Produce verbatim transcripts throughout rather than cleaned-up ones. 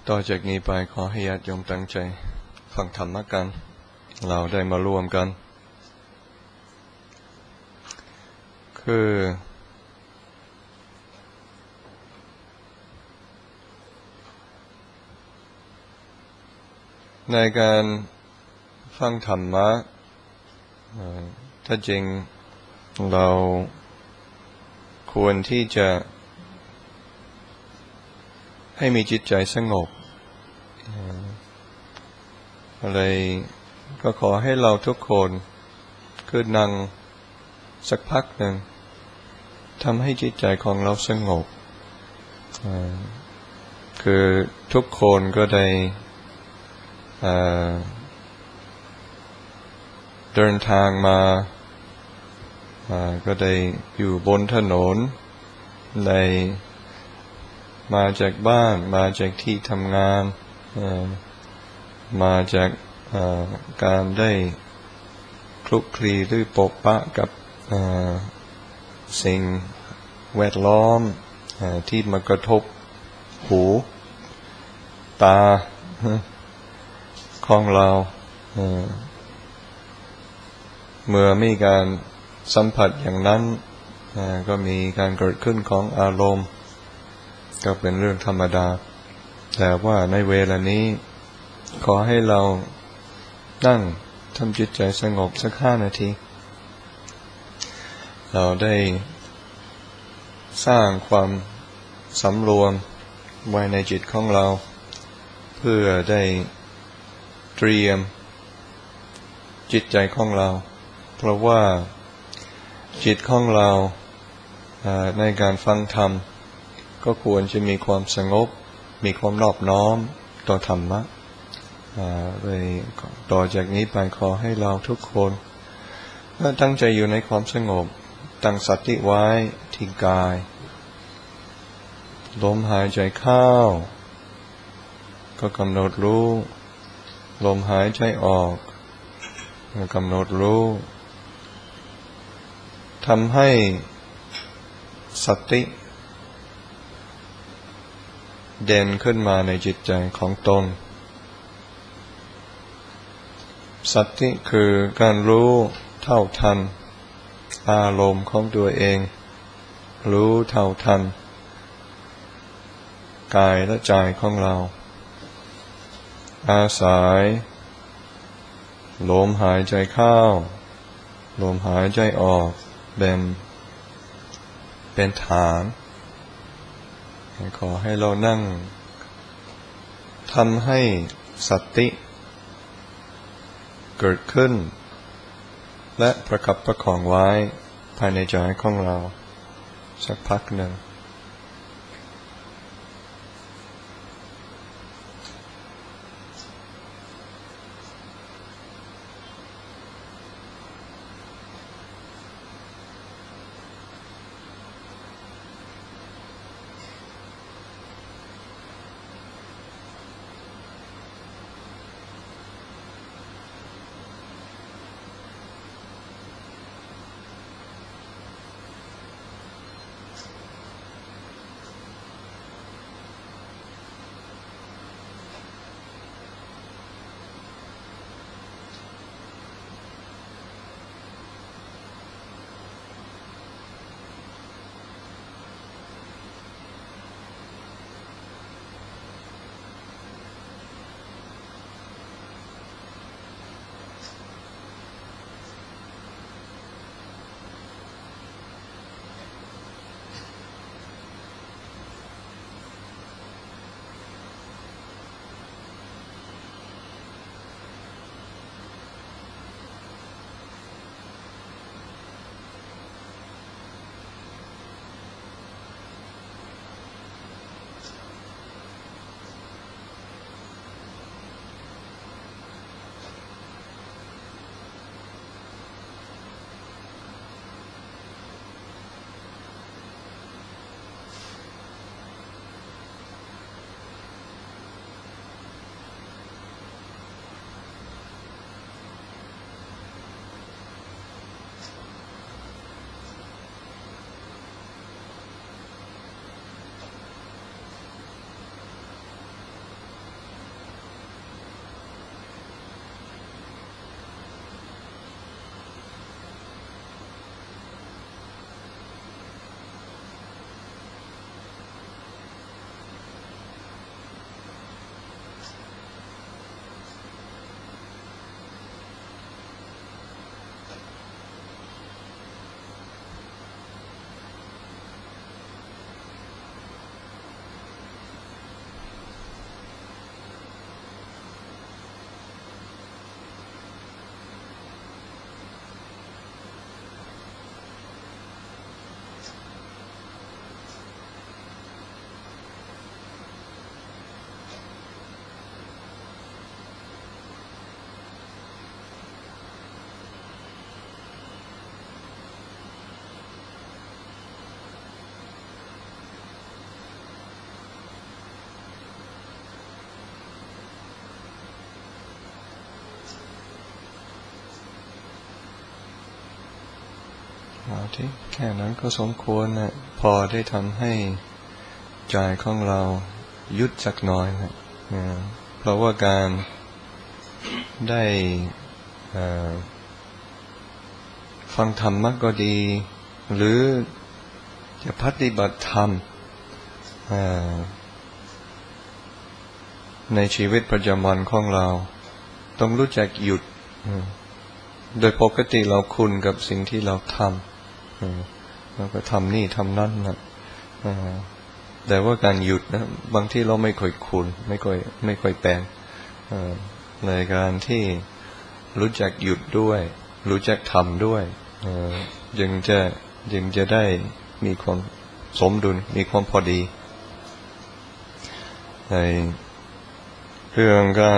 ต่อจากนี้ไปขอให้ญาติโยมตั้งใจฟังธรรมะกันเราได้มารวมกันคือในการฟังธรรมะถ้าจริงเราควรที่จะให้มีจิตใจสงบอะไรก็ขอให้เราทุกคนคือนั่งสักพักหนึ่งทำให้จิตใจของเราสงบคือทุกคนก็ได้เดินทางมาก็ได้อยู่บนถนนได้มาจากบ้านมาจากที่ทำงานมาจากการได้คลุกคลีหรือปะปะกับสิ่งแวดล้อมที่มากระทบหูตาของเราเมื่อมีการสัมผัสอย่างนั้นก็มีการเกิดขึ้นของอารมณ์ก็เป็นเรื่องธรรมดาแต่ว่าในเวลานี้ขอให้เรานั่งทำจิตใจสงบสักห้านาทีเราได้สร้างความสำรวมไว้ในจิตของเราเพื่อได้เตรียมจิตใจของเราเพราะว่าจิตของเราในการฟังธรรมก็ควรจะมีความสงบมีความนอบน้อมต่อธรรมะเลยต่อจากนี้ไปขอให้เราทุกคนตั้งใจอยู่ในความสงบตั้งสติไว้ที่กายลมหายใจเข้าก็กำหนดรู้ลมหายใจออกก็กำหนดรู้ทำให้สติเด่นขึ้นมาในจิตใจของตนสติคือการรู้เท่าทันอารมณ์ของตัวเองรู้เท่าทันกายและใจของเราอาศัยลมหายใจเข้าลมหายใจออกเป็นเป็นฐานขอให้เรานั่งทำให้สติเกิดขึ้นและประคับประคองไว้ภายในใจของเราสักพักหนึ่งเอาที่แค่นั้นก็สมควรนะพอได้ทำให้ใจของเราหยุดสักหน่อยนะเพราะว่าการได้ฟังธรรมะก็ดีหรือจะปฏิบัติธรรมในชีวิตประจำวันของเราต้องรู้จักหยุดโดยปกติเราคุ้นกับสิ่งที่เราทำเราก็ทำนี่ทำนั่นนะแต่ว่าการหยุดนะบางที่เราไม่ค่อยคุ้นไม่ค่อยไม่ค่อยแปลงในการที่รู้จักหยุดด้วยรู้จักทำด้วยจึงจะจึงจะได้มีความสมดุลมีความพอดีในเรื่องการ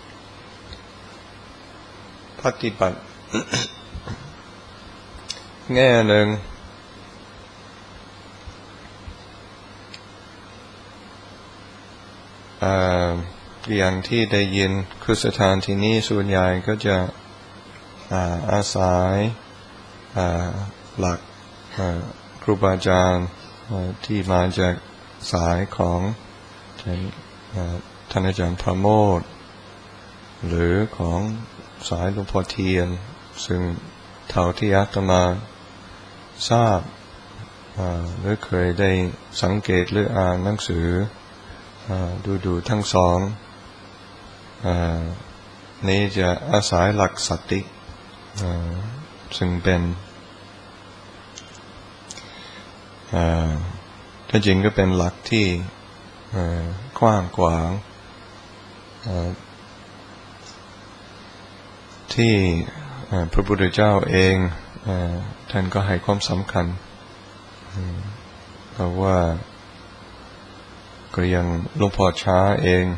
ปฏิบัติ แง่หนึ่งอย่างที่ได้ยินคือสถานที่นี้ส่วนใหญ่ก็จะอาอาศัยหลักครูบาอาจารย์ที่มาจากสายของท่านอาจารย์พระโมทย์หรือของสายหลวงพ่อเทียนซึ่งเท่าที่อาตมาทราบหรือเคยได้สังเกตหรืออ่านหนังสือดูดูทั้งสองนี้จะอาศัยหลักสติซึ่งเป็นถ้าจริงก็เป็นหลักที่กว้างขวางที่พระพุทธเจ้าเองท่านก็ให้ความสำคัญเพราะว่าก็ยังหลวงพ่อช้าเอง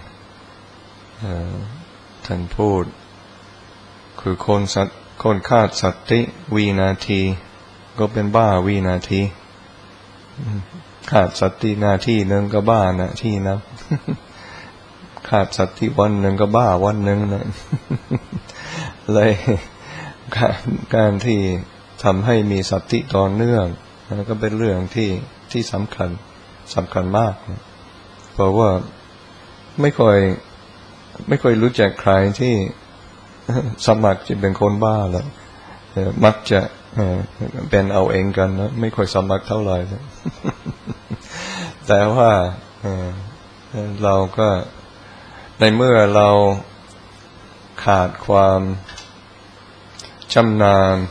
ท่านพูดคือคนสัตคนขาดสติวินาทีก็เป็นบ้าวินาทีขาดสตินาทีหนึ่งก็บ้านาทีนะขาดสติวันหนึ่งก็บ้าวันหนึ่งนะเลยการการที่ทำให้มีสติต่อเนื่องนั่นก็เป็นเรื่องที่ที่สำคัญสำคัญมากนะเพราะว่าไม่ค่อยไม่ค่อยรู้จักใครที่สมัครจะเป็นคนบ้าแล้วมักจะเป็นเอาเองกันนะไม่ค่อยสมัครเท่าไหร่นะแต่ว่าเราก็ในเมื่อเราขาดความชำนาญ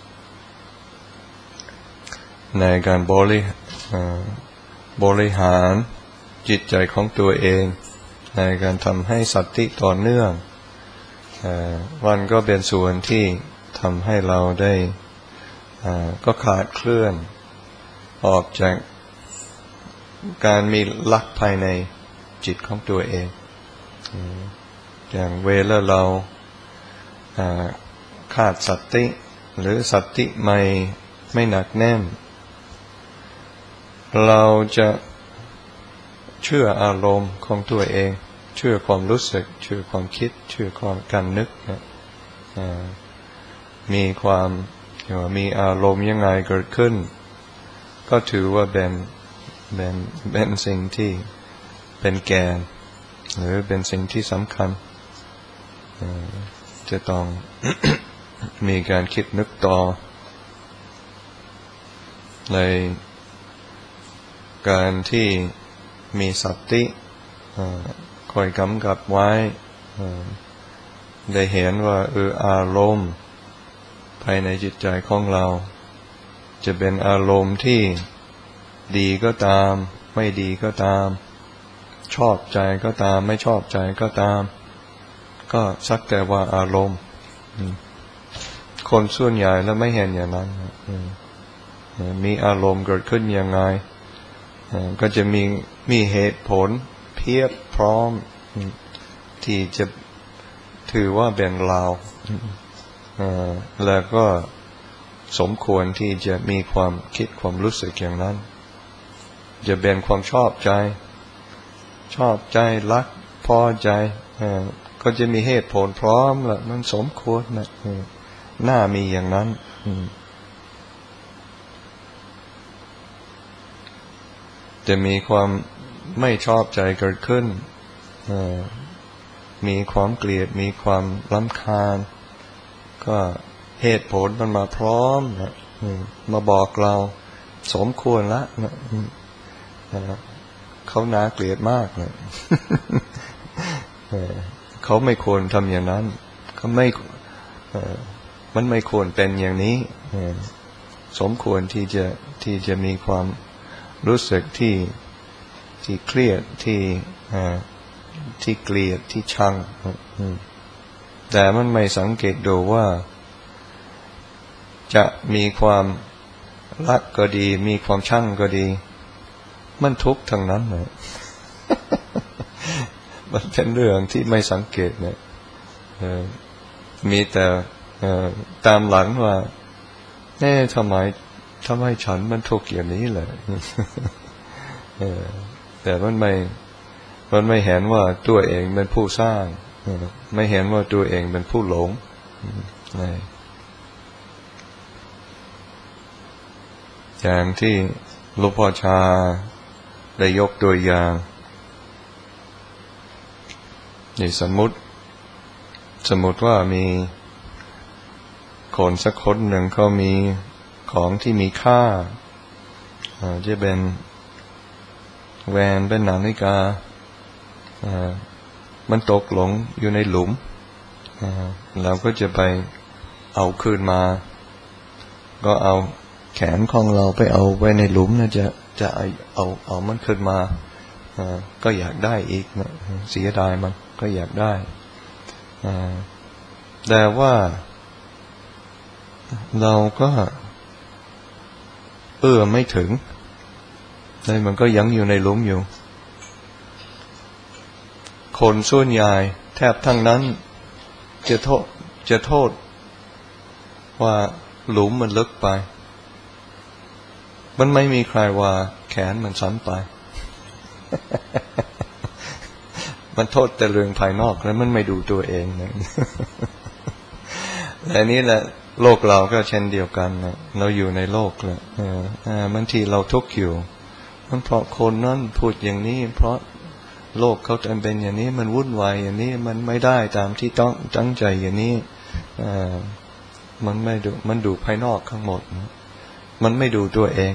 ในการบริบริหารจิตใจของตัวเองในการทำให้สติต่อเนื่องมันก็เป็นส่วนที่ทำให้เราได้ก็ขาดเคลื่อนออกจากการมีหลักภายในจิตของตัวเองอย่างเวลาเราขาดสติหรือสติไม่ไม่หนักแน่นเราจะเชื่ออารมณ์ของตัวเองเชื่อความรู้สึกเชื่อความคิดเชื่อความการนึกนะมีความมีอารมณ์ยังไงเกิดขึ้นก็ถือว่าเป็นเป็นเป็นสิ่งที่เป็นแกนหรือเป็นสิ่งที่สำคัญจะต้อง มีการคิดนึกต่อในการที่มีสติคอยกำกับไว้ได้เห็นว่าเอออารมณ์ภายในจิตใจของเราจะเป็นอารมณ์ที่ดีก็ตามไม่ดีก็ตามชอบใจก็ตามไม่ชอบใจก็ตามก็สักแต่ว่าอารมณ์คนส่วนใหญ่แล้วไม่เห็นอย่างนั้นมีอารมณ์เกิดขึ้นยังไงก็จะมีมีเหตุผลเพียบพร้อมที่จะถือว่าเป็นเราแล้วก็สมควรที่จะมีความคิดความรู้สึกอย่างนั้นจะเป็นความชอบใจชอบใจรักพอใจก็จะมีเหตุผลพร้อมแล้วมันสมควรนะน่ามีอย่างนั้นจะมีความไม่ชอบใจเกิดขึ้นมีความเกลียดมีความรำคาญก็เหตุผลมันมาพร้อมนะมาบอกเราสมควรละนะเขาน่าเกลียดมากนะเขาไม่ควรทำอย่างนั้นเขาไม่มันไม่ควรเป็นอย่างนี้สมควรที่จะที่จะมีความรู้สึกที่ที่เครียดที่ที่เกลียดที่ชังแต่มันไม่สังเกตดูว่าจะมีความรักก็ดีมีความชังก็ดีมันทุกข์ทั้งนั้นเลย มันเป็นเรื่องที่ไม่สังเกตเนี่ยมีแต่ตามหลังว่าแน่ทำไมทำไมฉันมันทุกข์อย่างนี้เลย แต่มันไม่มันไม่เห็นว่าตัวเองเป็นผู้สร้างไม่เห็นว่าตัวเองเป็นผู้หลงอย่างที่หลวงพ่อชาได้ยกตัวอย่างนี่สมมุติสมมุติว่ามีคนสักคนหนึ่งเขามีของที่มีค่าจะเป็นแหวนเป็นนาฬิกามันตกหลงอยู่ในหลุมเราก็จะไปเอาคืนมาก็เอาแขนของเราไปเอาไว้ในหลุมนะจะจะเอาเอาเอามันขึ้นมาก็อยากได้อีกนะเสียดายมันก็อยากได้แต่ว่าเราก็เอื้อไม่ถึงเลยมันก็ยังอยู่ในหลุมอยู่คนส่วนใหญ่แทบทั้งนั้นจะโทษจะโทษว่าหลุมมันลึกไปมันไม่มีใครว่าแขนมันสั้นไป มันโทษแต่เรื่องภายนอกแล้วมันไม่ดูตัวเองนะ แต่นี้แหละโลกเราก็เช่นเดียวกันนะเราอยู่ในโลกแหละบางทีเราทุกข์อยู่มันเพราะคนนั้นพูดอย่างนี้เพราะโลกเขาจะเป็นอย่างนี้มันวุ่นวายอย่างนี้มันไม่ได้ตามที่ต้องตั้งใจอย่างนี้มันไม่ดูมันดูภายนอกทั้งหมดมันไม่ดูตัวเอง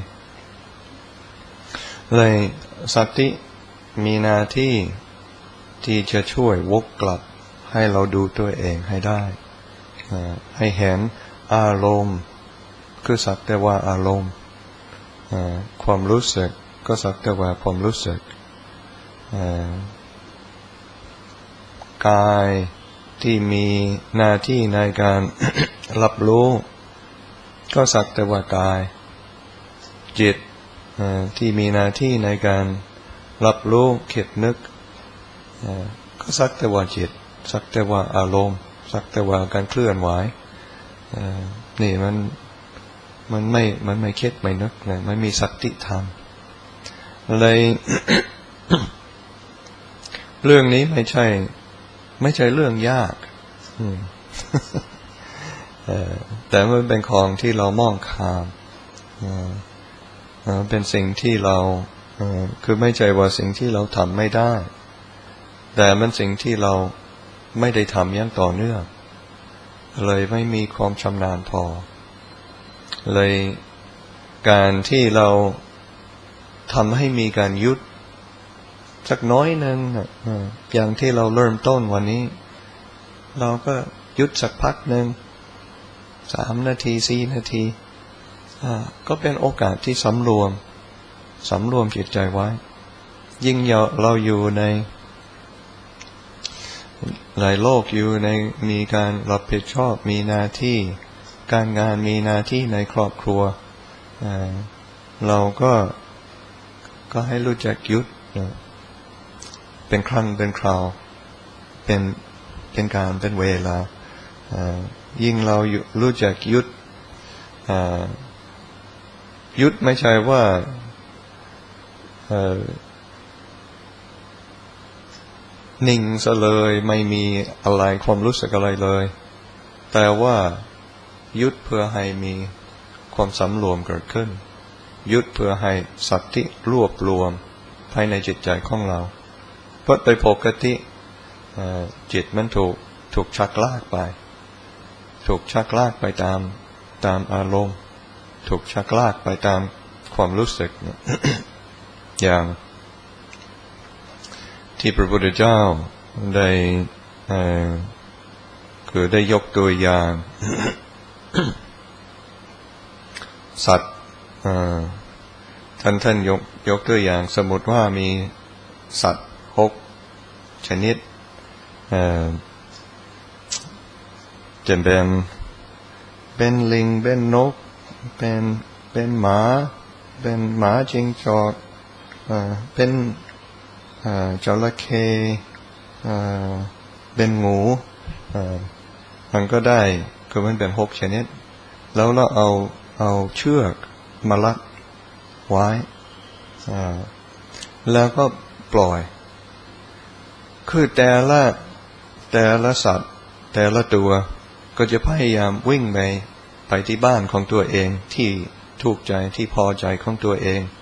เลยสติมีหน้าที่ที่จะช่วยวกกลับให้เราดูตัวเองให้ได้ให้เห็นอารมณ์คือสักแต่ว่าอารมณ์ความรู้สึกก็สักแต่ว่าความรู้สึกกายที่มีหน้าที่ในการ รับรู้ก็สักแต่ว่ากายจิตที่มีหน้าที่ในการรับรู้คิดนึกก็สักแต่ว่าจิตสักแต่ว่าอารมณ์สักแต่ว่าการเคลื่อนไหวนี่มันมันไม่มันไม่คิดไม่นึกเลยมันมีสติธรรมเลย เรื่องนี้ไม่ใช่ไม่ใช่เรื่องยาก แต่มันเป็นของที่เรามองข้ามเป็นสิ่งที่เราคือไม่ใช่ว่าสิ่งที่เราทำไม่ได้แต่มันสิ่งที่เราไม่ได้ทำอย่างต่อเนื่องเลยไม่มีความชำนาญพอเลยการที่เราทำให้มีการหยุดสักน้อยนึงอย่างที่เราเริ่มต้นวันนี้เราก็หยุดสักพักหนึ่งสามนาทีสี่นาทีก็เป็นโอกาสที่สำรวมสำรวมจิตใจไว้ยิ่งเราอยู่ในหลายโลกอยู่ในมีการรับผิดชอบมีหน้าที่การงานมีหน้าที่ในครอบครัวเราก็ก็ให้รู้จักหยุดเป็นครั้งเป็นคราวเป็นเป็นการเป็นเวลายิ่งเรารู้จักหยุดหยุดไม่ใช่ว่านิ่งซะเลยไม่มีอะไรความรู้สึกอะไรเลยแต่ว่าหยุดเพื่อให้มีความสำรวมเกิดขึ้นยึดเพื่อให้สัตติรวบรวมภายในจิตใจของเราเพราะโดยปกติจิตมันถูกถูกชักลากไปถูกชักลากไปตามตามอารมณ์ถูกชักลากไปตามความรู้สึก อย่างที่พระพุทธเจ้าได้คือได้ยกตัวอย่าง สัตว์ท่านท่านยกยกตัวอย่างสมมติว่ามีสัตว์หกชนิดจะเป็นเป็นลิงเป็นนกเป็นเป็นหมาเป็นหมาจิ้งจอกเป็นจระเข้เป็นงูมันก็ได้คือมันเป็นหกชนิดแล้วเราเอาเอาเชือกมาลัดไว้แล้วก็ปล่อยคือแต่ละแต่ละสัตว์แต่ละตัวก็จะพยายามวิ่งไปไปที่บ้านของตัวเองที่ถูกใจที่พอใจของตัวเอง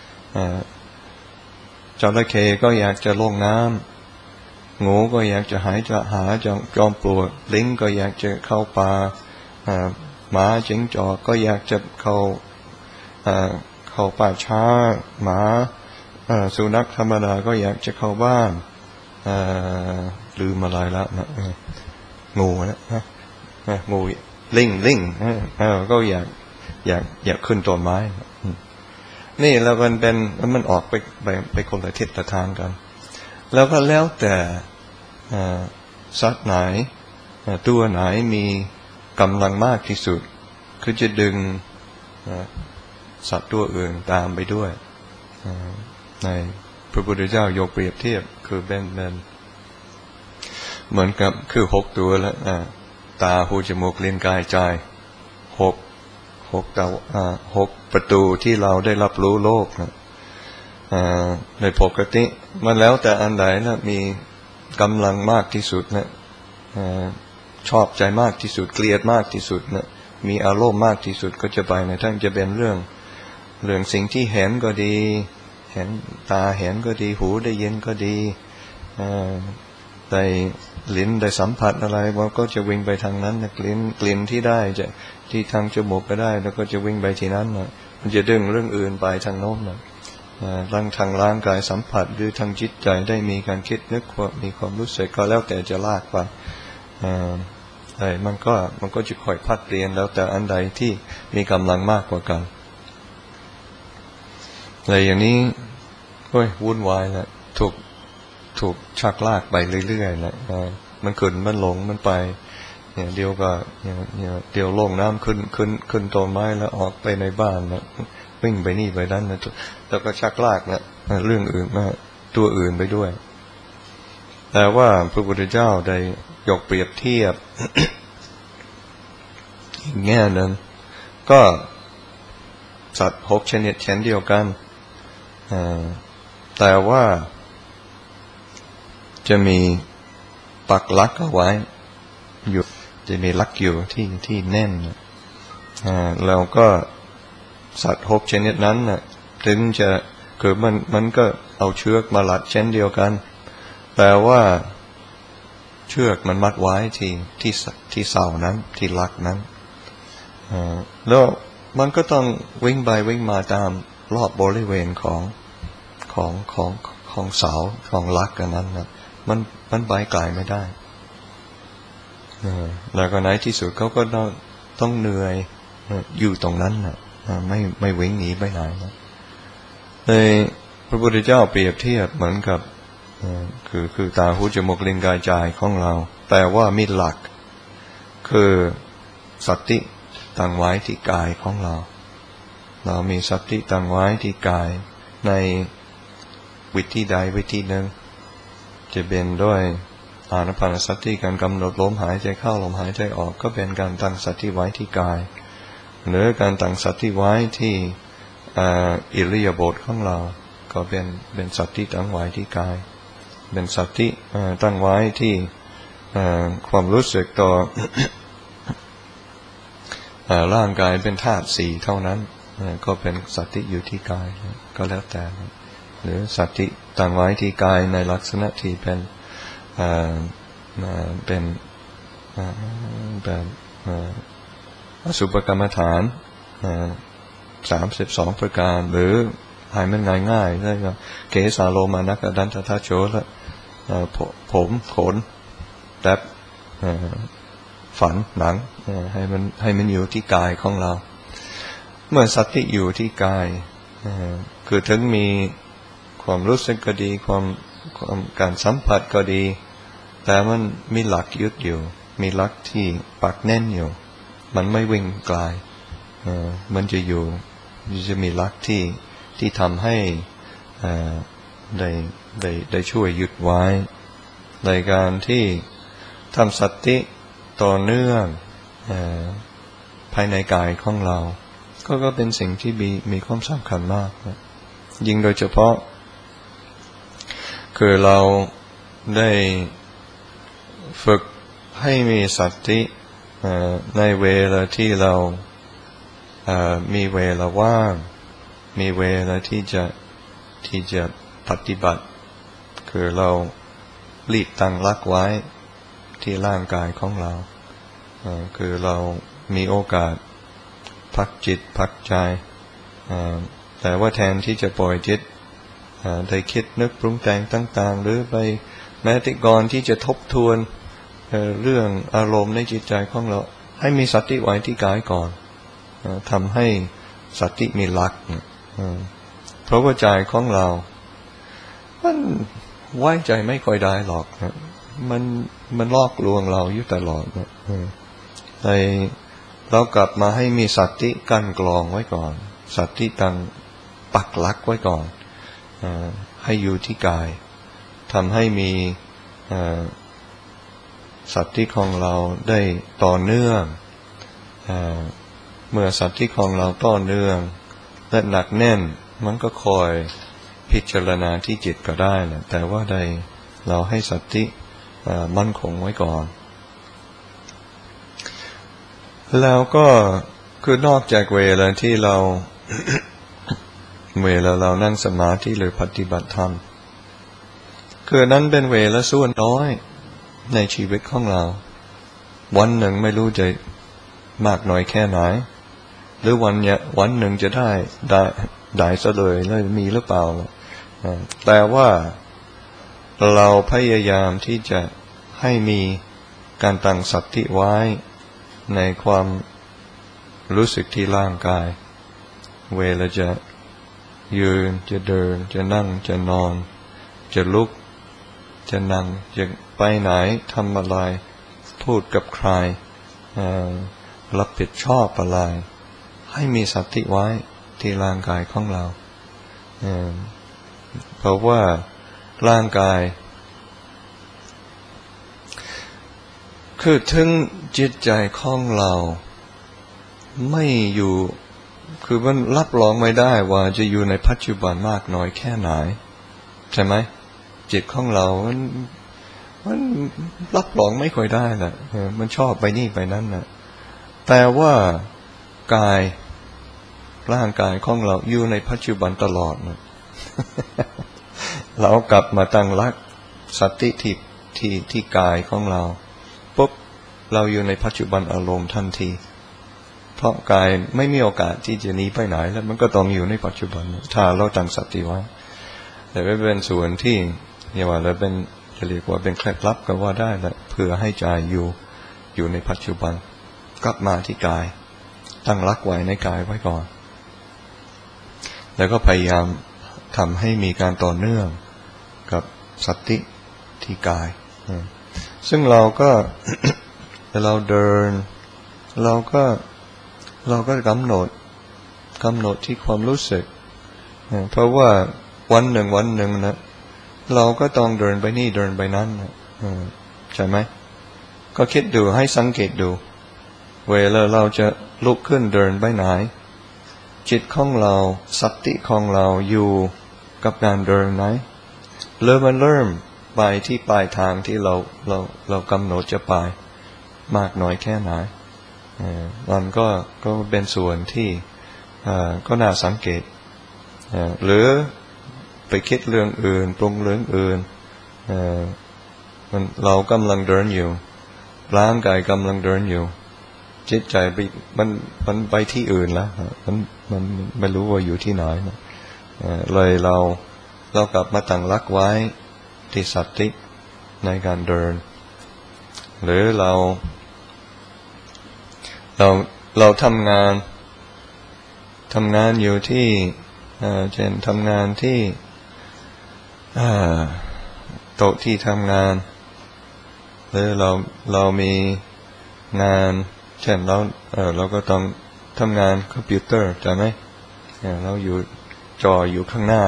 จระเข้ก็อยากจะลงน้ำงูก็อยากจะหายจะหาจอมปลวกลิงก็อยากจะเข้าป่าหมาจิ้งจอกก็อยากจะเข้าเข้าป่าช้าหมาสุนัขธรรมดาก็อยากจะเข้าบ้านลืมอะไรละนะงูนะงูลิงลิงก็อยากอยากอยากขึ้นต้นไม้นี่แล้วมันเป็นมันออกไปไปไปคนละทิศละทางกันแล้วก็แล้วแต่สัตว์ไหนตัวไหนมีกำลังมากที่สุดคือจะดึงสัตว์ตัวอื่นตามไปด้วยในพระพุทธเจ้ายกเปรียบเทียบคือเป็นเป็นเหมือนกับคือหกตัวแล้วตาหูจมูกลิ้นกายใจหกหกตาหกประตูที่เราได้รับรู้โลกนะในปกติมันแล้วแต่อันใดนะมีกำลังมากที่สุดนะชอบใจมากที่สุดเกลียดมากที่สุดนะมีอารมณ์มากที่สุดก็จะไปในทั้งจะเป็นเรื่องเรื่องสิ่งที่เห็นก็ดีเห็นตาเห็นก็ดีหูได้ยินก็ดีได้ลิ้นได้สัมผัสอะไรมันก็จะวิ่งไปทางนั้นนะกลิ่นกลิ่นที่ได้จะที่ทางจมูกก็ได้แล้วก็จะวิ่งไปที่นั้นนะมันจะดึงเรื่องอื่นไปทางโน้นนะร่างทางร่างกายสัมผัสหรือทางจิตใจได้มีการคิดนึกมีความรู้สึกก็แล้วแต่จะลากไปไอ้มันก็มันก็จะค่อยพัดเปลี่ยนแล้วแต่อันใดที่มีกำลังมากกว่ากันอะไรอย่างนี้โอ้ยวุ่นวายแล้วถูกถูกชักลากไปเรื่อยๆนะมันขึ้นมันลงมันไปเนี่ยเดียวก็เนี่ยเดียวลงน้ำขึ้นขึ้นขึ้นต้นไม้แล้วออกไปในบ้านนะวิ่งไปนี่ไปนั่นนะแล้วก็ชักลากนะเรื่องอื่นมาตัวอื่นไปด้วยแต่ว่าพระพุทธเจ้าได้ยกเปรียบเทียบ อีกแง่หนึ่งก็สัตว์หกชนิดเช่นเดียวกันแต่ว่าจะมีปักลักเอาไว้อยู่จะมีลักอยู่ที่ที่แน่นแล้วก็สัตว์หกชนิดนั้นน่ะถึงจะคือมันมันก็เอาเชือกมาลัดเช่นเดียวกันแต่ว่าเชือกมันมัดไว้ที่ที่ที่เสานั้นที่ลักนั้นแล้วมันก็ต้องวิ่งไปวิ่งมาตามรอบบริเวณของของของของเสาของลักกันนั้นนะมันมันไปไกลไม่ได้แล้วก็ในที่สุดเขาก็ต้องต้องเหนื่อยอยู่ตรงนั้นนะไม่ไม่วิ่งหนีไปไหนนะเลยพระพุทธเจ้าเปรียบเทียบเหมือนกับคือคือตาหูจมูกลิ้นกายใจของเราแต่ว่ามีหลักคือสติตั้งไว้ที่กายของเราเรามีสติตั้งไว้ที่กายในวิธีใดวิธีหนึ่งจะเป็นด้วยอานาปานสติการกำหนดลมหายใจเข้าลมหายใจออกก็เป็นการตั้งสติไว้ที่กายหรือการตั้งสติไว้ที่อิริยาบถของเราก็เป็นเป็นสติตั้งไว้ที่กายเป็นสติตั้งไว้ที่ความรู้สึกต่อร่างกายเป็นธาตุสี่เท่านั้นก็เป็นสติอยู่ที่กายก็แล้วแต่หรือสติตั้งไว้ที่กายในลักษณะที่เป็นเป็นแบบอสุภกรรมฐานสามสิบสองประการหรือให้มันง่ายๆได้ก็เกสาโลมานักดันททัชโชและผมขนแล็บฝันหนังให้มันให้มันอยู่ที่กายของเราเมื่อสติอยู่ที่กายคือถึงมีความรู้สึกก็ดีความความการสัมผัสก็ดีแต่มันมีหลักยึดอยู่มีหลักที่ปักแน่นอยู่มันไม่วิ่งไกลมันจะอยู่จะมีหลักที่ที่ทำให้ได้ได้ได้ช่วยหยุดไว้ในการที่ทำสติต่อเนื่องภายในกายของเราก็ก็เป็นสิ่งที่มีมีความสำคัญมากนะยิ่งโดยเฉพาะคือเราได้ฝึกให้มีสติในเวลาที่เรามีเวลาว่างมีเวลาที่จะที่จะปฏิบัติคือเรารีบตั้งหลักไว้ที่ร่างกายของเราคือเรามีโอกาสพักจิตพักใจแต่ว่าแทนที่จะปล่อยจิตได้คิดนึกปรุงแต่งต่างๆหรือไปแม้แต่ก่อนที่จะทบทวนเรื่องอารมณ์ในจิตใจของเราให้มีสติไว้ที่กายก่อนทำให้สติมีหลักเพราะว่าใจของเรามันไว้ใจไม่ค่อยได้หรอกมันมันลอกลวงเราอยู่ตลอดในเรากลับมาให้มีสติกั้นกรองไว้ก่อนสติตั้งปักหลักไว้ก่อนให้อยู่ที่กายทำให้มีสติของเราได้ต่อเนื่องเมื่อสติของเราต่อเนื่องและหนักแน่นมันก็คอยพิจารณาที่จิตก็ได้นะแต่ว่าใดเราให้สติมั่นคงไว้ก่อนแล้วก็คือนอกจากเวลาที่เรา เวลาเรานั่งสมาธิหรือปฏิบัติธรรมคือนั้นเป็นเวลาส่วนน้อยในชีวิตของเราวันหนึ่งไม่รู้จะมากน้อยแค่ไหนหรือวันเนี้ยวันหนึ่งจะได้ได้ได้ซะเลยแล้วมีหรือเปล่าแต่ว่าเราพยายามที่จะให้มีการตั้งสติไว้ในความรู้สึกที่ร่างกายเวลาจะยืนจะเดินจะนั่งจะนอนจะลุกจะนั่งจะไปไหนทำอะไรพูดกับใครรับผิดชอบอะไรให้มีสติไว้ที่ร่างกายของเราเพราะว่าร่างกายคือถึงจิตใจของเราไม่อยู่คือมันรับรองไม่ได้ว่าจะอยู่ในปัจจุบันมากน้อยแค่ไหนใช่ไหมจิตของเรามันมันรับรองไม่ค่อยได้แหละมันชอบไปนี่ไปนั่นนะแต่ว่ากายร่างกายของเราอยู่ในปัจจุบันตลอดนะ เรากลับมาตั้งหลักสติที่ที่ที่กายของเราปุ๊บเราอยู่ในปัจจุบันอารมณ์ทันทีเพราะกายไม่มีโอกาสที่จะหนีไปไหนแล้วมันก็ต้องอยู่ในปัจจุบันถ้าเราตั้งสติไว้แต่ไม่เป็นส่วนที่เนี่ยว่าเราเป็นจะเรียกว่าเป็นเคล็ดลับก็ว่าได้แหละเพื่อให้ใจอยู่อยู่ในปัจจุบันกลับมาที่กายตั้งหลักไว้ในกายไว้ก่อนแล้วก็พยายามทำให้มีการต่อเนื่องกับสติที่กายซึ่งเราก็ เราเดินเราก็เราก็กำหนดกำหนดที่ความรู้สึกเพราะว่าวันหนึ่งวันหนึ่งนะเราก็ต้องเดินไปนี่เดินไปนั้นใช่ไหมก็คิดดูให้สังเกตดูเวลาเราจะลุกขึ้นเดินไปไหนจิตของเราสติของเราอยู่กับการเดินไหนเริ่มมันเริ่มไปที่ปลายทางที่เราเราเรากำหนดจะไปมากน้อยแค่ไหนมันก็ก็เป็นส่วนที่ก็น่าสังเกตหรือไปคิดเรื่องอื่นปรุงเรื่องอื่นมันเรากำลังเดินอยู่ร่างกายกำลังเดินอยู่จิตใจไปมันมันไปที่อื่นแล้วมันมันไม่รู้ว่าอยู่ที่ไหนเลยเราเรากลับมาตั้งหลักไว้ที่สติในการเดินหรือเราเราเราทำงานทำงานอยู่ที่เช่นทำงานที่โต๊ะที่ทำงานหรือเราเรามีงานเช่นเราเออเราก็ต้องทำงานคอมพิวเตอร์ใช่ไหมเราอยู่จออยู่ข้างหน้า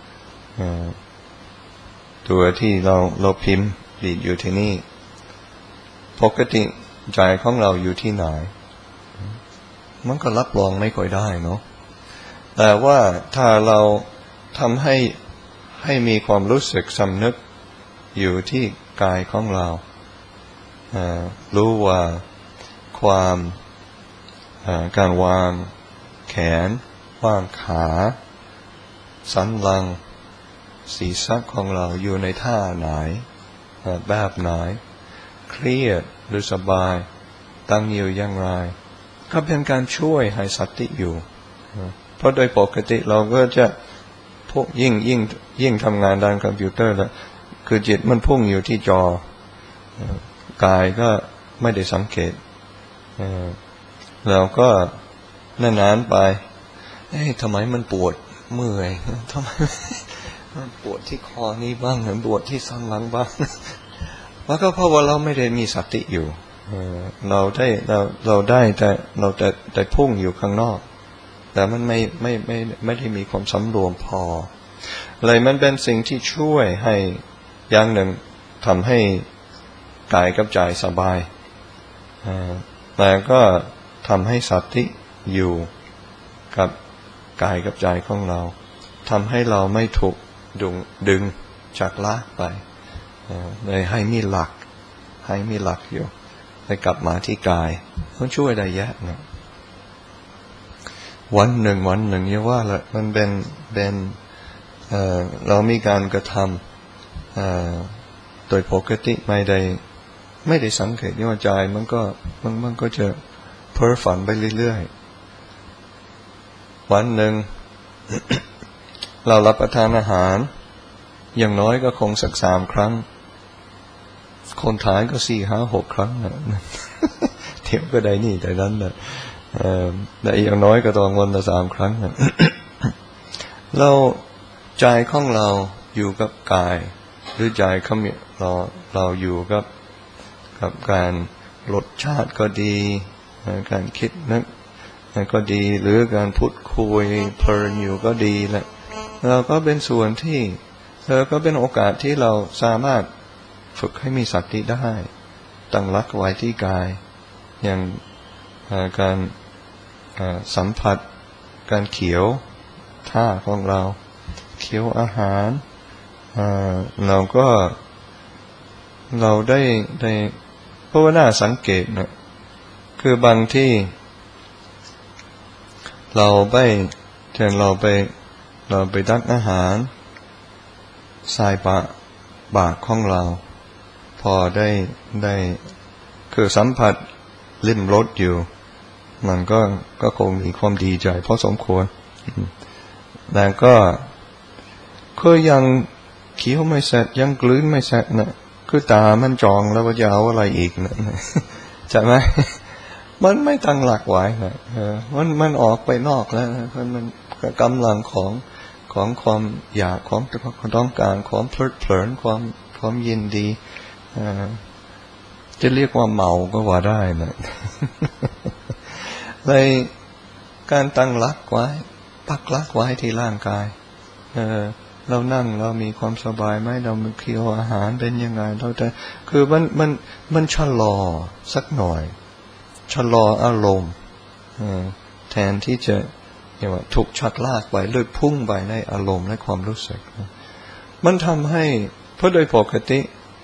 ตัวที่เราเราพิมพ์ดีดอยู่ที่นี่ปกติใจของเราอยู่ที่ไหนมันก็รับรองไม่ค่อยได้เนาะแต่ว่าถ้าเราทำให้ให้มีความรู้สึกสำนึกอยู่ที่กายของเรารู้ว่าความการวางแขนวางขาสันหลังศีรษะของเราอยู่ในท่าไหนแบบไหนเครียดหรือสบายตั้งอยู่อย่างไรก็เป็นการช่วยให้สติอยู่เพราะโดยปกติเราก็จะพวกยิ่งยิ่งยิ่งทำงานด้านคอมพิวเตอร์แล้วคือจิตมันพุ่งอยู่ที่จอกายก็ไม่ได้สังเกตเราก็นานๆไปเอ๊ะทำไมมันปวดเมื่อยทำไมมันปวดที่คอนี้บ้างหรือปวดที่สันหลังบ้างแล้วก็เพราะว่าเราไม่ได้มีสติอยู่เราได้เราเราได้แต่เราแต่แต่พุ่งอยู่ข้างนอกแต่มันไม่ไม่ไม่ไม่ได้มีความสำรวมพอเลยมันเป็นสิ่งที่ช่วยให้อย่างหนึ่งทำให้กายกับใจสบายแต่ก็ทำให้สติอยู่กับกายกับใจของเราทำให้เราไม่ถูกดึงดึงจากลากไปเลยให้มีหลักให้มีหลักอยู่ไปกลับมาที่กายมันช่วยได้เยอะนะวันหนึ่งวันหนึ่งเนี่ยว่าละมันเป็นเป็นเอ่อเรามีการกระทำเอ่อโดยปกติไม่ได้ไม่ได้สังเกตว่าใจมันก็มันมันก็จะเพ้อฝันไปเรื่อยๆวันหนึ่ง เรารับประทานอาหารอย่างน้อยก็คงสักสามครั้งคนท้ายก็สี่ห้าหกครั้งนะเที่ยวก็ได้นี่แต่นั้นนะแต่อย่างน้อยก็ต้องวันละสามครั้งนะ เราใจของเราอยู่กับกายหรือใจเขาเราเราอยู่กับกับการรสชาติก็ดีการคิดนึกก็ดีหรือการพูดคุยเพลินอยู่ก็ดีแหละเราก็เป็นส่วนที่เธอก็เป็นโอกาสที่เราสามารถฝึกให้มีสติได้ตั้งหลักไว้ที่กายอย่างการสัมผัสการเคี้ยวท่าของเราเคี้ยวอาหารเราก็เราได้ได้เพราะว่าน่าสังเกตนะคือบางที่เราไปเช่นเราไปเราไปตักอาหารใส่ปากปากของเราพอได้ได้คือสัมผัสลิ้มรสอยู่มันก็ก็คงมีความดีใจพอสมควรแต่ก็คือยังเคี้ยวไม่เสร็จยังกลืนไม่เสร็จนะคือตามันจองแล้วว่าจะเอาอะไรอีกนะใช่ไหมมันไม่ตั้งหลักไว้นะมันมันออกไปนอกแล้วนะมันมันกำลังของของความอยากของความต้องการความเพลิดเพลินความความยินดีจะเรียกว่าเมาก็ว่าได้นะเลยการตั้งหลักไว้ปักหลักไว้ที่ร่างกายเออเรานั่งเรามีความสบายไหมเราเคี้ยวอาหารเป็นยังไงเราแต่คือมันมันมันชะลอสักหน่อยชะลออารมณ์แทนที่จะอย่างว่าถูกชักลากไปเลยพุ่งไปในอารมณ์และความรู้สึกมันทำให้เพราะโดยปกติ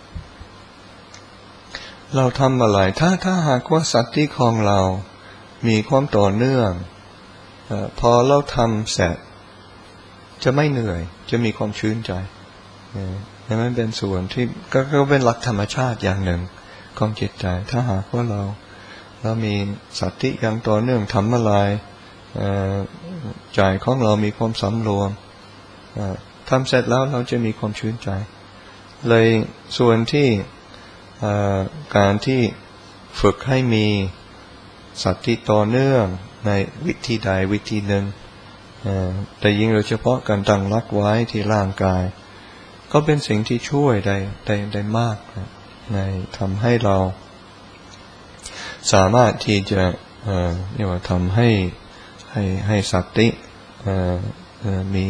เราทำอะไรถ้าถ้าหากว่าสติของเรามีความต่อเนื่องพอเราทำเสร็จจะไม่เหนื่อยจะมีความชื่นใจนี่มันเป็นส่วนที่ก็เป็นหลักธรรมชาติอย่างหนึ่งของจิตใจถ้าหากว่าเราเรามีสติอย่างต่อเนื่องทำอะไรใจของเรามีความสำรวมทำเสร็จแล้วเราจะมีความชื่นใจเลยส่วนที่การที่ฝึกให้มีสติต่อเนื่องในวิธีใดวิธีหนึ่งแต่ยิ่งโดยเฉพาะการตั้งรักไว้ที่ร่างกายก็เป็นสิ่งที่ช่วยได้ได้ได้มากในทำให้เราสามารถที่จะเรียกว่าทำให้ให้ให้สติมี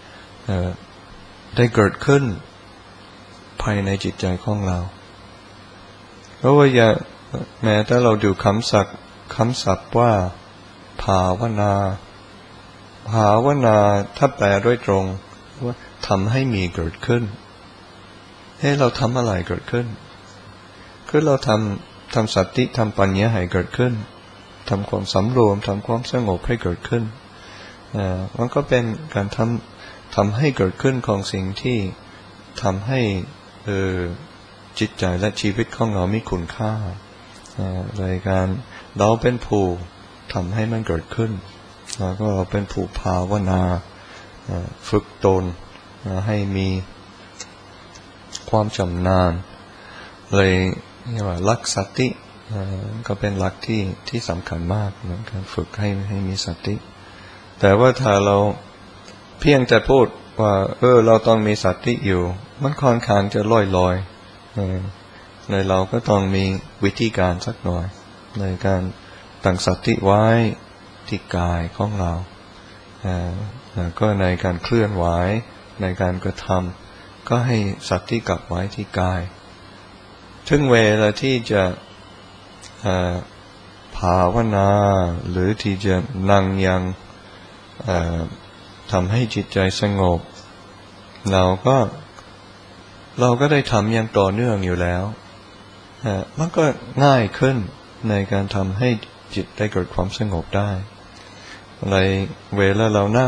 ได้เกิดขึ้นภายในจิตใจของเราเพราะว่าอย่าแม้แต่เราดูคำศัพท์คำศัพท์ว่าภาวนาภาวนาถ้าแปลโดยตรงว่าทำให้มีเกิดขึ้นให้เราทำอะไรเกิดขึ้นคือเราทำทำสติทำปัญญาให้เกิดขึ้นทำความสำรวมทำความสงบให้เกิดขึ้นอ่ามันก็เป็นการทำทำให้เกิดขึ้นของสิ่งที่ทำให้เออจิตใจและชีวิตของเรามีคุณค่าอ่าโดยการเราเป็นผู้ทำให้มันเกิดขึ้นแล้วก็เราเป็นผู้ภาวนาฝึกตนให้มีความชำนาญเลยเรียกว่าหลักสติก็เป็นหลักที่ที่สำคัญมากในการฝึกให้ให้มีสติแต่ว่าถ้าเราเพียงแต่พูดว่าเออเราต้องมีสติอยู่มันค่อนข้างจะลอยลอยเลยเราก็ต้องมีวิธีการสักหน่อยในการตั้งสติไว้ที่กายของเราก็ในการเคลื่อนไหวในการกระทำก็ให้สติกลับไว้ที่กายถึงเวลาที่จะภาวนาหรือที่จะนั่งยังทำให้จิตใจสงบเราก็เราก็ได้ทำอย่างต่อเนื่องอยู่แล้วมันก็ง่ายขึ้นในการทำให้จิตได้เกิดความสงบได้ในเวลาเรานั่ง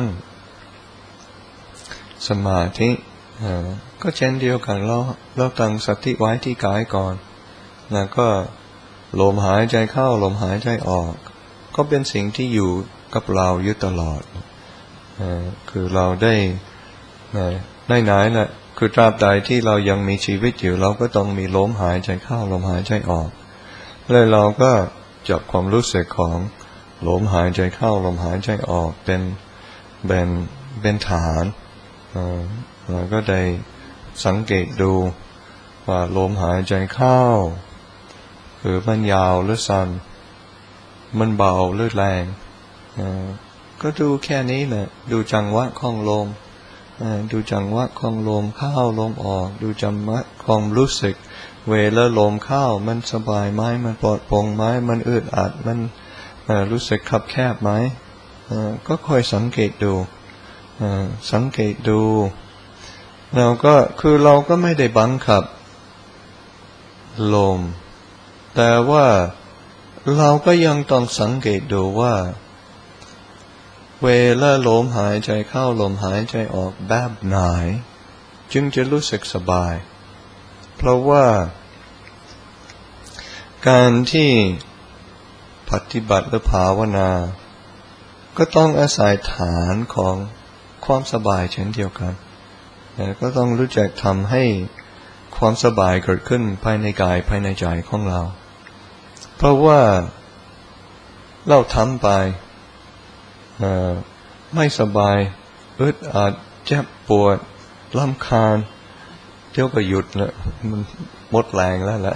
สมาธิก็เช่นเดียวกันเราเราตั้งสติไว้ที่กายก่อนแล้วก็ลมหายใจเข้าลมหายใจออกก็เป็นสิ่งที่อยู่กับเราอยู่ตลอดคือเราได้ได้ไหนแหละคือตราบใดที่เรายังมีชีวิตอยู่เราก็ต้องมีลมหายใจเข้าลมหายใจออกแล้วเราก็จับความรู้สึกของลมหายใจเข้าลมหายใจออกเป็นเป็นเป็นฐานเราก็ได้สังเกตดูว่าลมหายใจเข้าคือมันยาวหรือสั้นมันเบาหรือแรงก็ดูแค่นี้แหละดูจังหวะของลมดูจังหวะของลมเข้าลมออกดูจังหวะความรู้สึกเวลาลมเข้ามันสบายไหมมันปลอดโปร่งไหมมันอึดอัดมันรู้สึกคับแคบไหมก็ค่อยสังเกตดูสังเกตดูเราก็คือเราก็ไม่ได้บังคับลมแต่ว่าเราก็ยังต้องสังเกตดูว่าเวลาลมหายใจเข้าลมหายใจออกแบบไหนจึงจะรู้สึกสบายเพราะว่าการที่ปฏิบัติหรือภาวนาก็ต้องอาศัยฐานของความสบายเช่นเดียวกันก็ต้องรู้จักทำให้ความสบายเกิดขึ้นภายในกายภายในใจของเราเพราะว่าเราทำไปไม่สบายอึดอัดเจ็บปวดรำคาญเดี๋ยวก็หยุดแล้วมันหมดแรงแล้วแหละ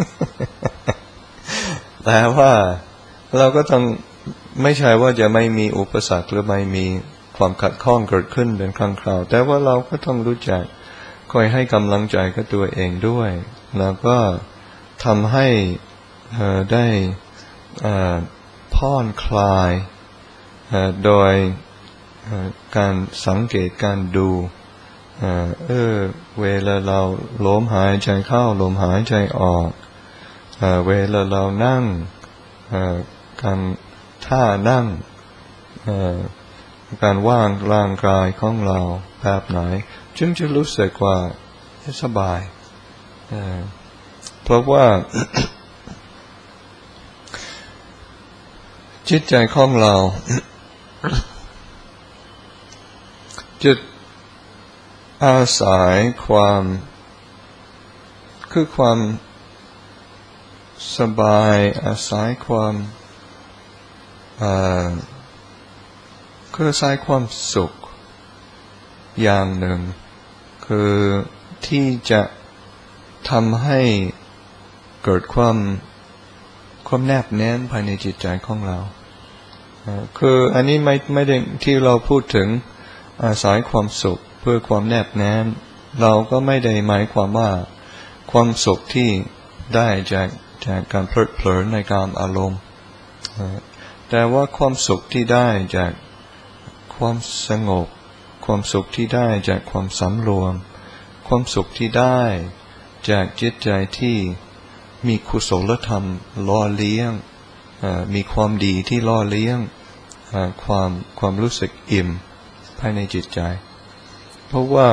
แต่ว่าเราก็ต้องไม่ใช่ว่าจะไม่มีอุปสรรคหรือไม่มีความขัดข้องเกิดขึ้นเป็นครั้งคราวแต่ว่าเราก็ต้องรู้จักคอยให้กำลังใจกับตัวเองด้วยแล้วก็ทำให้ได้ผ่อนคลายโดยการสังเกตการดูเออเวลาเราลมหายใจเข้าลมหายใจออกเวลาเรานั่งการท่านั่งการว่างร่างกายของเราแบบไหนจึงจะรู้สึกว่าสบายเพราะว่า จิตใจของเรา จะอาศัยความคือความสบายอาศัยความคืออาศัยความสุขอย่างหนึ่งคือที่จะทำให้เกิดความความแนบแน่นภายในจิตใจของเราคืออันนี้ไม่ไม่ได้ที่เราพูดถึงอาศัยความสุขเพื่อความแนบแน่นเราก็ไม่ได้หมายความว่าความสุขที่ได้จากจากการเพลิดเพลินในการอารมณ์แต่ว่าความสุขที่ได้จากความสงบความสุขที่ได้จากความสำรวมความสุขที่ได้จากจิตใจที่มีกุศลธรรมล่อเลี้ยงมีความดีที่ล่อเลี้ยงความความรู้สึกอิ่มภายในจิตใจเพราะว่า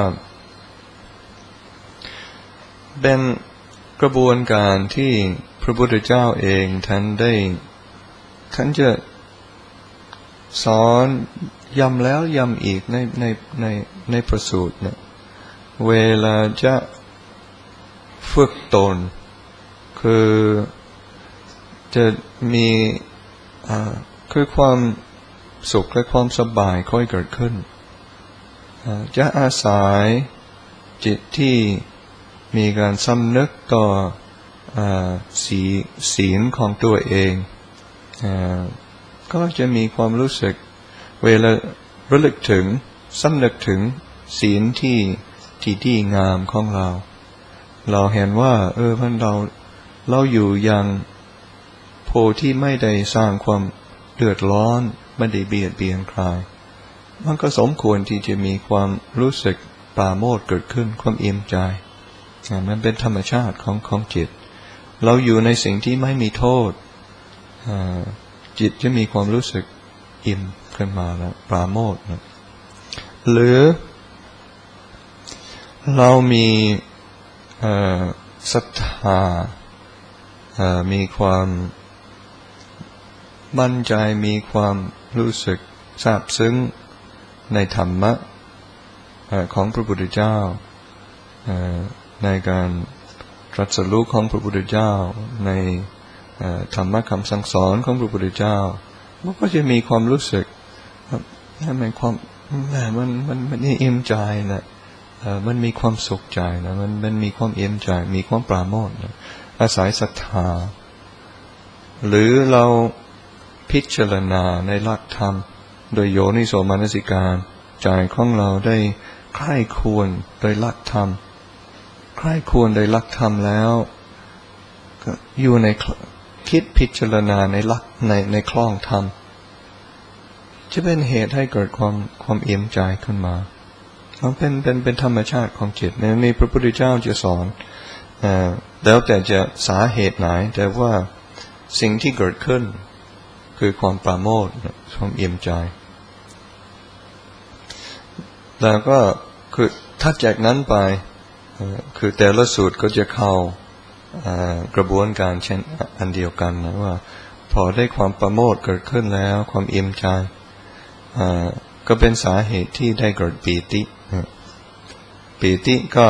เป็นกระบวนการที่พระพุทธเจ้าเองท่านได้ท่านจะสอนย้ำแล้วย้ำอีกในในในในพระสูตรเนี่ยเวลาจะฝึกตนคือจะมีคือความสุขและความสบายค่อยเกิดขึ้นจะอาศัยจิตที่มีการสำนึกต่อสีศีลของตัวเองก็จะมีความรู้สึกเวลาระลึกถึงสำนึกถึงศีลที่ที่ดีงามของเราเราเห็นว่าเออพันเราเราอยู่อย่างโพที่ไม่ได้สร้างความเดือดร้อนไม่ได้เบียดเบียนใครมันก็สมควรที่จะมีความรู้สึกปราโมทย์เกิดขึ้นความอิ่มใจมันเป็นธรรมชาติของของจิตเราอยู่ในสิ่งที่ไม่มีโทษจิตจะมีความรู้สึกอิ่มขึ้นมาแล้วปราโมทย์นะหรือเรามีศรัทธามีความมั่นใจมีความรู้สึกซาบซึ้งในธรรมะของพระพุทธเจ้าในการตรัสรู้ของพระพุทธเจ้าในธรรมะคำสั่งสอนของพระพุทธเจ้ามันก็จะมีความรู้สึกมันความมันมันมันอิ่มใจนะมันมีความสุขใจนะมันมันมีความอิ่มใจมีความปราโมทย์นะอาศัยศรัทธาหรือเราพิจารณาในหลักธรรมโดยโยนิโสมนสิการใจของเราได้ใคร่ควรโดยหลักธรรมใคร่ควรโดยหลักธรรมแล้วก็อยู่ในคิดพิจารณาในหลักในในคล้องธรรมจะเป็นเหตุให้เกิดความความอิ่มใจขึ้นมามันเป็นเป็นเป็นธรรมชาติของจิตในนี้พระพุทธเจ้าจะสอนแล้วแต่จะสาเหตุไหนแต่ว่าสิ่งที่เกิดขึ้นคือความปราโมทย์ความอิ่มใจแล้วก็คือถ้าจากนั้นไปคือแต่ละสูตรก็จะเข้ากระบวนการเช่นอันเดียวกันนะว่าพอได้ความปราโมทย์เกิดขึ้นแล้วความอิ่มใจก็เป็นสาเหตุที่ได้เกิดปีติปีติก็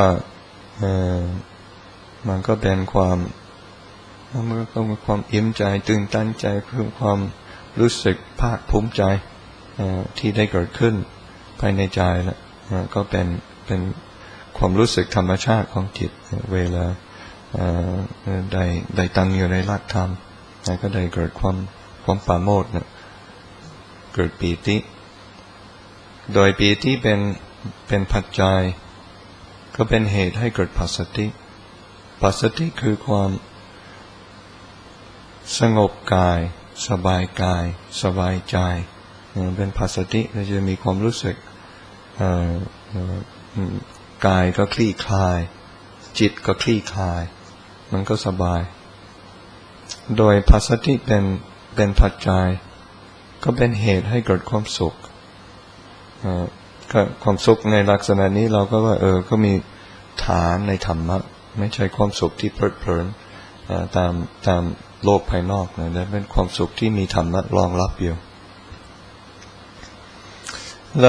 มันก็เป็นความมันก็เป็นความอิ่มใจตื่นตันใจเพิ่มความรู้สึกภาคภูมิใจที่ได้เกิดขึ้นภายในใจแล้วก็เป็นเป็นความรู้สึกธรรมชาติของจิตเวลาได้ได้ตั้งอยู่ในหลักธรรมก็ได้เกิดความความปราโมทย์เกิดปีติโดยปีติเป็นเป็นปัจจัยก็เป็นเหตุให้เกิดปัสสติปัสสติคือความสงบกายสบายกายสบายใจเป็นปัสสติเราจะมีความรู้สึกกายก็คลี่คลายจิตก็คลี่คลายมันก็สบายโดยปัสสติเป็นเป็นปัจจัยก็เป็นเหตุให้เกิดความสุขความสุขในลักษณะนี้เราก็ว่าเออก็มีฐานในธรรมะไม่ใช่ความสุขที่เพลิดเพลินตามตามโลกภายนอกนะแต่เป็นความสุขที่มีธรรมะรองรับอยู่เรา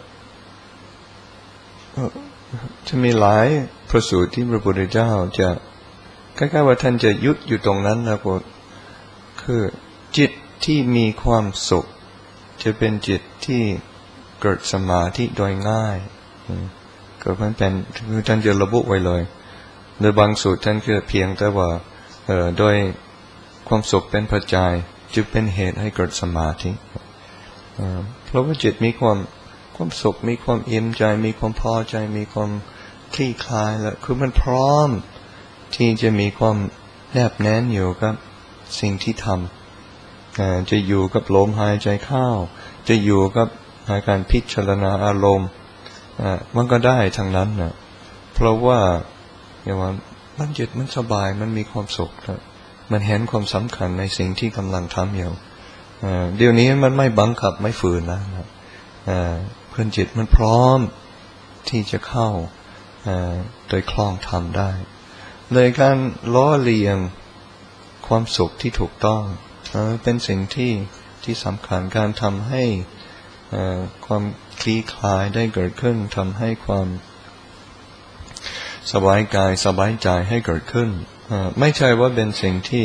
จะมีหลายพระสูตรที่พระพุทธเจ้าจะใกล้ๆว่าท่านจะยุดอยู่ตรงนั้นนะก็คือจิตที่มีความสุขจะเป็นจิตที่เกิดสมาธิโดยง่ายก็มันเป็นคือท่านจะระบุไว้เลยโดยบางสูตรท่านก็เพียงแต่ว่าเอ่อโดยความสุขเป็นปัจจัยจึงเป็นเหตุให้เกิดสมาธิเพราะว่าจิตมีความความสุขมีความอิ่มใจมีความพอใจมีความคลี่คลายแล้วคือมันพร้อมที่จะมีความแนบแน่นอยู่กับสิ่งที่ทำจะอยู่กับลมหายใจเข้าจะอยู่กับการพิจารณาอารมณ์มันก็ได้ทั้งนั้นนะเพราะว่าอย่างว่ามันจิตมันสบายมันมีความสุขนะมันเห็นความสำคัญในสิ่งที่กำลังทำอยู่เดี๋ยวนี้มันไม่บังคับไม่ฝืนนะเพื่อนจิตมันพร้อมที่จะเข้าโดยคล่องทำได้เลยการล้อเลียงความสุขที่ถูกต้องเป็นสิ่งที่ที่สำคัญการทำให้ความคลี่คลายได้เกิดขึ้นทำให้ความสบายกายสบายใจให้เกิดขึ้นไม่ใช่ว่าเป็นสิ่งที่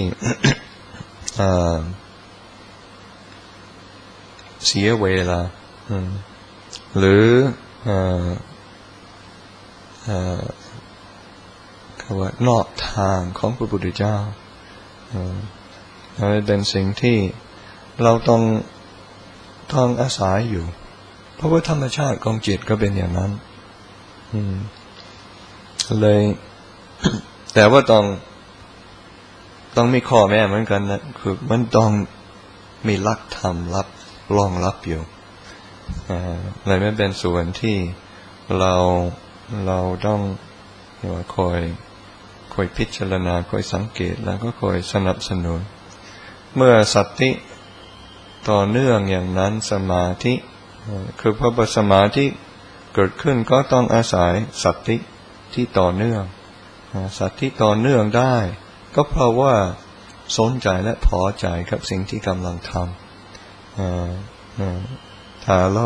เสียเวลาหรือคำว่านอกทางของพระพุทธเจ้าเป็นสิ่งที่เราต้องต้องอาศัยอยู่เพราะว่าธรรมชาติของจิตก็เป็นอย่างนั้นเลย แต่ว่าต้องต้องมีข้อแม้เหมือนกันนะคือมันต้องมีหลักธรรมรับรองรับอยู่เลยไม่เป็นส่วนที่เราเราต้องคอยคอยพิจารณาคอยสังเกตแล้วก็คอยสนับสนุนเมื่อสติต่อเนื่องอย่างนั้นสมาธิคือพอสมาธิเกิดขึ้นก็ต้องอาศัยสติที่ต่อเนื่องสติต่อเนื่องได้ก็เพราะว่าสนใจและพอใจกับสิ่งที่กำลังทำถ้าเรา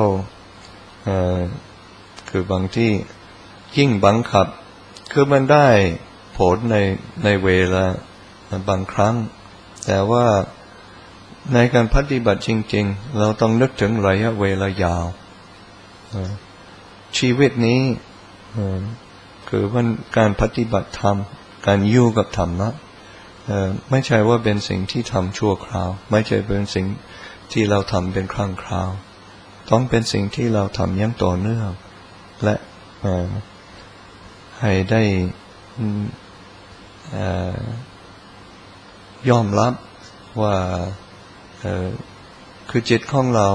คือบางที่ยิ่งบังคับคือมันได้ผลในในเวลาบางครั้งแต่ว่าในการปฏิบัติจริงๆเราต้องนึกถึงระยะเวลายาวชีวิตนี้คือมันการปฏิบัติธรรมการอยู่กับธรรมะไม่ใช่ว่าเป็นสิ่งที่ทำชั่วคราวไม่ใช่เป็นสิ่งที่เราทำเป็นครั้งคราวต้องเป็นสิ่งที่เราทำอย่างต่อเนื่องและให้ได้ยอมรับว่าคือจิตของเรา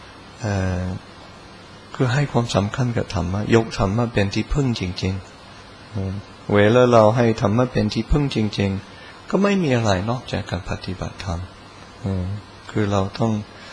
คือให้ความสำคัญกับธรรมะยกธรรมะเป็นที่พึ่งจริงๆเวลาเราให้ธรรมะเป็นที่พึ่งจริงๆก็ไม่มีอะไรนอกจากการปฏิบัติธรรมคือเราต้อง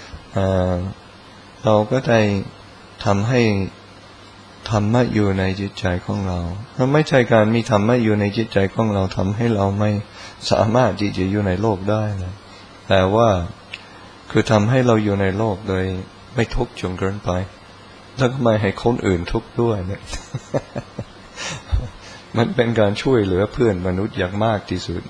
เราก็ได้ทำให้ธรรมะอยู่ในจิตใจของเรามันไม่ใช่การมีธรรมะอยู่ในจิตใจของเราทำให้เราไม่สามารถที่จะอยู่ในโลกได้นะแต่ว่าคือทำให้เราอยู่ในโลกโดยไม่ทุกข์จนเกินไปแล้วก็ไม่ให้คนอื่นทุกข์ด้วยเนี่ย มันเป็นการช่วยเหลือเพื่อนมนุษย์อย่างมากที่สุด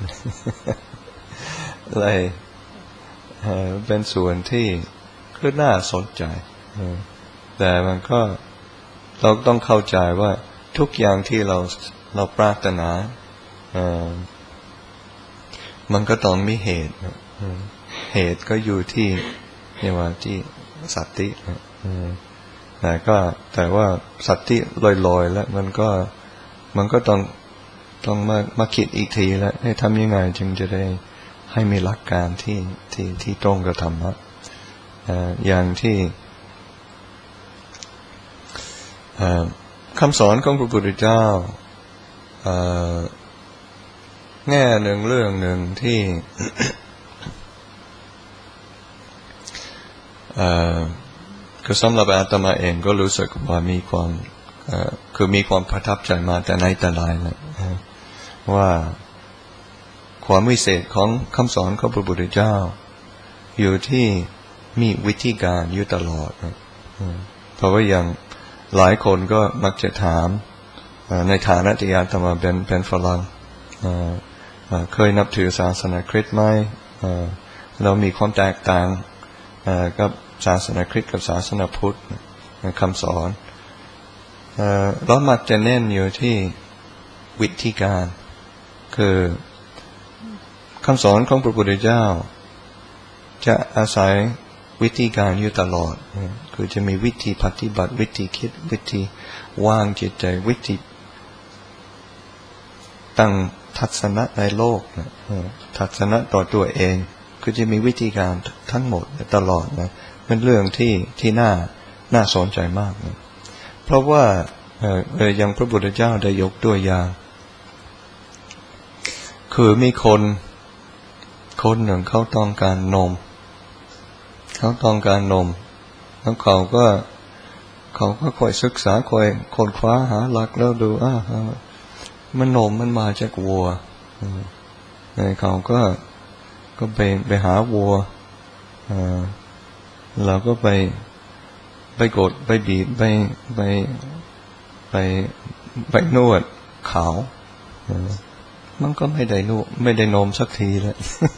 เลยเป็นส่วนที่คือน่าสนใจแต่มันก็เราต้องเข้าใจว่าทุกอย่างที่เราเราปรารถนามันก็ต้องมีเหตุเหตุก็อยู่ที่นี่ว่าที่สติแต่ก็แต่ว่าสติลอยๆแล้วมันก็มันก็ต้องต้องมามาคิดอีกทีแล้วให้ทำยังไงจึงจะได้ให้มีหลักการที่ที่ที่ตรงกับธรรมะอย่างที่คำสอนของพระพุทธเจ้าแง่หนึ่งเรื่องหนึ่งที่ก็สำหรับอาตมาเองก็รู้สึกว่ามีความคือมีความประทับใจมาแต่ในแต่ไรนะว่าความวิเศษของคำสอนของพระพุทธเจ้าอยู่ที่มีวิธีการอยู่ตลอดเพราะว่าอย่างหลายคนก็มักจะถามในฐานะที่อาตมาเป็นเป็นฝรั่งเคยนับถือศาสนาคริสต์ไหมเรามีความแตกต่างกับศาสนาคริสต์กับศาสนาพุทธคำสอนเรามักจะเน้นอยู่ที่วิธีการคือคำสอนของพระพุทธเจ้าจะอาศัยวิธีการอยู่ตลอดคือจะมีวิธีปฏิบัติวิธีคิดวิธีวางจิตใจวิธีตั้งทัศนะในโลกทัศนะต่อตัวเองคือจะมีวิธีการทั้งหมดตลอดนะเป็นเรื่องที่ที่น่าน่าสนใจมากนะเพราะว่าอย่างพระพุทธเจ้าได้ยกตัวอย่างคือมีคนคนหนึ่งเขาต้องการนมเขาต้องการนมแล้วเขาก็เขาก็คอยศึกษาคอยค้นคว้าหาหลักแล้วดูอ่ามันนมมันมาจากวัวเขาก็ก็ไปไปหาวัวเราก็ไปไปกดไปบีบไปไปไปไปนวดเขามันก็ไม่ได้นวดไม่ได้นมสักทีเลย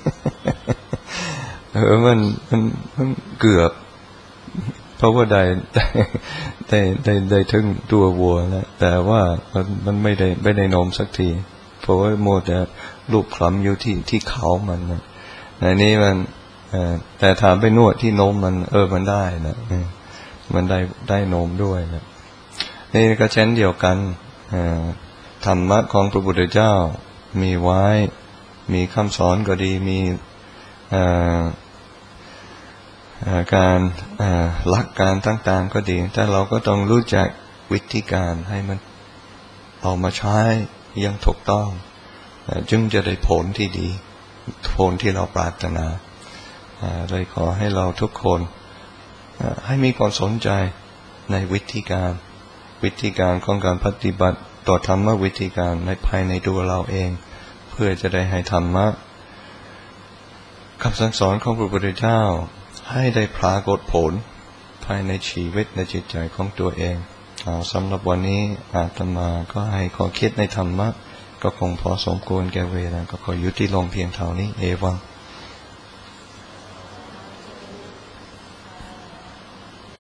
เออมันมันมันเกือบเพราะว่าได้ได้ได้ได้ได้ถึงตัววัวแล้วแต่ว่ามันมันไม่ได้ไม่ได้นมสักทีเพราะว่าโมแต่ลูกคล้ำอยู่ที่ที่เขามันนะในนี้มันแต่ถามไปนวดที่นมมันเออมันได้นะมันได้ได้นมด้วยนะนี่ก็เช่นเดียวกันธรรมะของพระพุทธเจ้ามีไว้มีคำสอนก็ดีมีการหลักการต่างๆก็ดีแต่เราก็ต้องรู้จักวิธีการให้มันเอามาใช้อย่างถูกต้องจึงจะได้ผลที่ดีผลที่เราปรารถนาเลยขอให้เราทุกคนให้มีความสนใจในวิธีการวิธีการของการปฏิบัติต่อธรรมะวิธีการในภายในตัวเราเองเพื่อจะได้ให้ธรรมะคำสั่งสอนของพระพุทธเจ้าให้ได้ปรากฏผลภายในชีวิตในจิตใจของตัวเองเอาสำหรับวันนี้อาตมาก็ให้ขอคิดในธรรมะก็คงพอสมควรแก่เวลาก็ขอยุติลงเพียงเท่านี้เอวัง